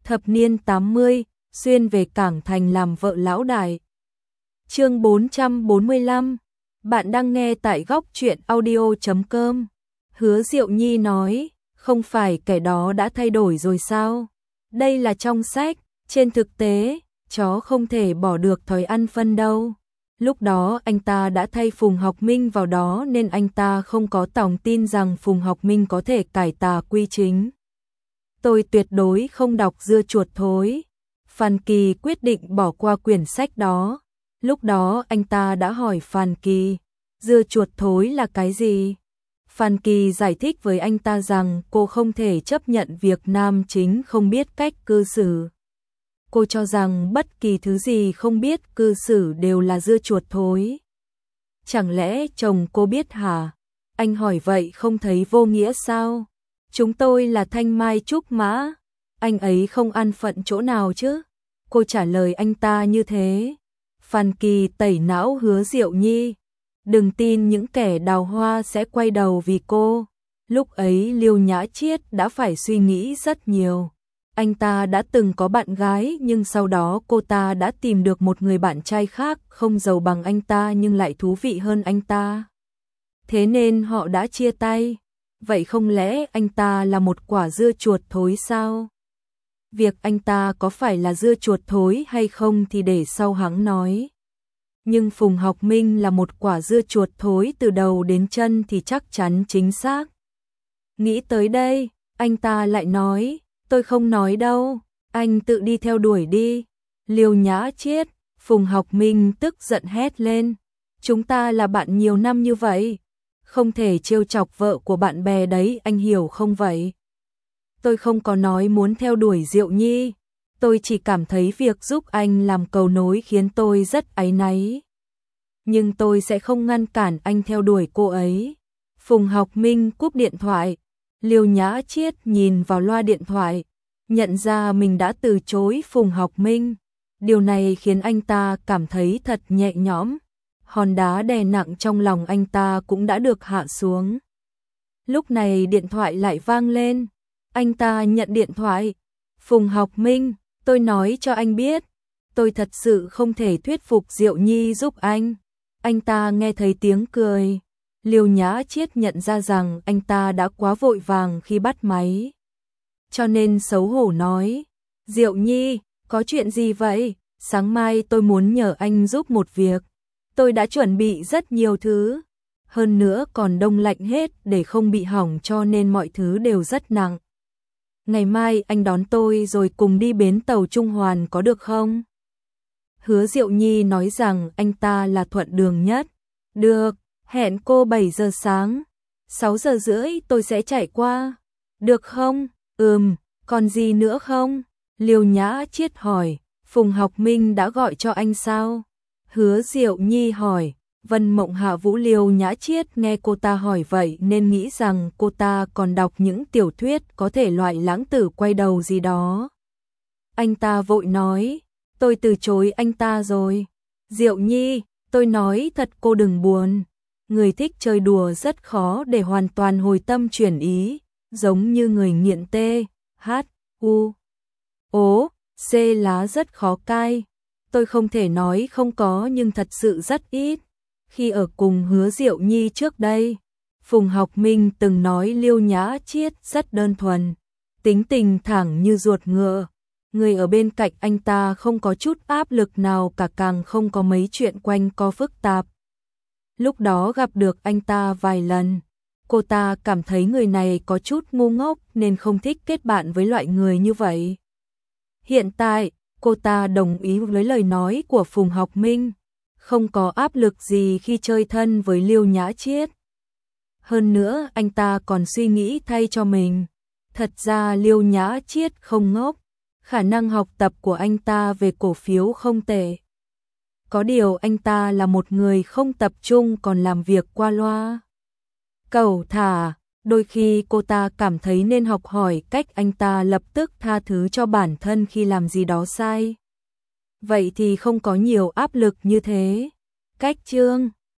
Thập niên 80, xuyên về Cảng Thành làm vợ lão đại. Chương 445. Bạn đang nghe tại góc truyện audio.com. Hứa Diệu Nhi nói, không phải kẻ đó đã thay đổi rồi sao? Đây là trong sách, trên thực tế, chó không thể bỏ được thói ăn phân đâu. Lúc đó anh ta đã thay Phùng Học Minh vào đó nên anh ta không có lòng tin rằng Phùng Học Minh có thể cải tà quy chính. Tôi tuyệt đối không đọc Dưa chuột thối. Phan Kỳ quyết định bỏ qua quyển sách đó. Lúc đó anh ta đã hỏi Phan Kỳ, dưa chuột thối là cái gì? Phan Kỳ giải thích với anh ta rằng cô không thể chấp nhận việc nam chính không biết cách cư xử. Cô cho rằng bất kỳ thứ gì không biết cư xử đều là dưa chuột thối. Chẳng lẽ chồng cô biết hả? Anh hỏi vậy không thấy vô nghĩa sao? Chúng tôi là thanh mai trúc mã, anh ấy không an phận chỗ nào chứ? Cô trả lời anh ta như thế. Phan Kỳ tẩy não Hứa Diệu Nhi. Đừng tin những kẻ đào hoa sẽ quay đầu vì cô. Lúc ấy Liêu Nhã Chiết đã phải suy nghĩ rất nhiều. Anh ta đã từng có bạn gái nhưng sau đó cô ta đã tìm được một người bạn trai khác không giàu bằng anh ta nhưng lại thú vị hơn anh ta. Thế nên họ đã chia tay. Vậy không lẽ anh ta là một quả dưa chuột thối sao? Việc anh ta có phải là dưa chuột thối hay không thì để sau hãng nói. Nhưng Phùng Học Minh là một quả dưa chuột thối từ đầu đến chân thì chắc chắn chính xác. Nghĩ tới đây, anh ta lại nói, tôi không nói đâu, anh tự đi theo đuổi đi. Liêu Nhã Chiết, Phùng Học Minh tức giận hét lên, chúng ta là bạn nhiều năm như vậy, không thể trêu chọc vợ của bạn bè đấy, anh hiểu không vậy? Tôi không có nói muốn theo đuổi Diệu Nhi, tôi chỉ cảm thấy việc giúp anh làm cầu nối khiến tôi rất áy náy. Nhưng tôi sẽ không ngăn cản anh theo đuổi cô ấy. Phùng Học Minh cúp điện thoại. Liêu Nhã Chiết nhìn vào loa điện thoại, nhận ra mình đã từ chối Phùng Học Minh. Điều này khiến anh ta cảm thấy thật nhẹ nhõm. Hòn đá đè nặng trong lòng anh ta cũng đã được hạ xuống. Lúc này điện thoại lại vang lên. Anh ta nhận điện thoại. Phùng Học Minh, tôi nói cho anh biết, tôi thật sự không thể thuyết phục Diệu Nhi giúp anh. Anh ta nghe thấy tiếng cười. Liêu Nhã Chiết nhận ra rằng anh ta đã quá vội vàng khi bắt máy. Cho nên xấu hổ nói, Diệu Nhi, có chuyện gì vậy? Sáng mai tôi muốn nhờ anh giúp một việc. Tôi đã chuẩn bị rất nhiều thứ. Hơn nữa còn đông lạnh hết để không bị hỏng cho nên mọi thứ đều rất nặng. Ngày mai anh đón tôi rồi cùng đi bến tàu Trung Hoàn có được không? Hứa Diệu Nhi nói rằng anh ta là thuận đường nhất. Được, hẹn cô 7 giờ sáng. 6 giờ rưỡi tôi sẽ chạy qua. Được không? Còn gì nữa không? Liêu Nhã Chiết hỏi, Phùng Học Minh đã gọi cho anh sao? Hứa Diệu Nhi hỏi. Vân Mộng Hạ Vũ. Liêu Nhã Chiết nghe cô ta hỏi vậy nên nghĩ rằng cô ta còn đọc những tiểu thuyết có thể loại lãng tử quay đầu gì đó. Anh ta vội nói, tôi từ chối anh ta rồi. Diệu Nhi, tôi nói thật cô đừng buồn. Người thích chơi đùa rất khó để hoàn toàn hồi tâm chuyển ý, giống như người nghiện T, H, U, O, C lá rất khó cai. Tôi không thể nói không có nhưng thật sự rất ít. Khi ở cùng Hứa Diệu Nhi trước đây, Phùng Học Minh từng nói Liêu Nhã Chiết rất đơn thuần, tính tình thẳng như ruột ngựa. Người ở bên cạnh anh ta không có chút áp lực nào cả, càng không có mấy chuyện quanh co phức tạp. Lúc đó gặp được anh ta vài lần, cô ta cảm thấy người này có chút ngu ngốc nên không thích kết bạn với loại người như vậy. Hiện tại, cô ta đồng ý với lời nói của Phùng Học Minh, không có áp lực gì khi chơi thân với Liêu Nhã Chiết. Hơn nữa anh ta còn suy nghĩ thay cho mình. Thật ra Liêu Nhã Chiết không ngốc, khả năng học tập của anh ta về cổ phiếu không tệ. Có điều anh ta là một người không tập trung còn làm việc qua loa. Cẩu thả, đôi khi cô ta cảm thấy nên học hỏi cách anh ta lập tức tha thứ cho bản thân khi làm gì đó sai. Vậy thì không có nhiều áp lực như thế. Cách chương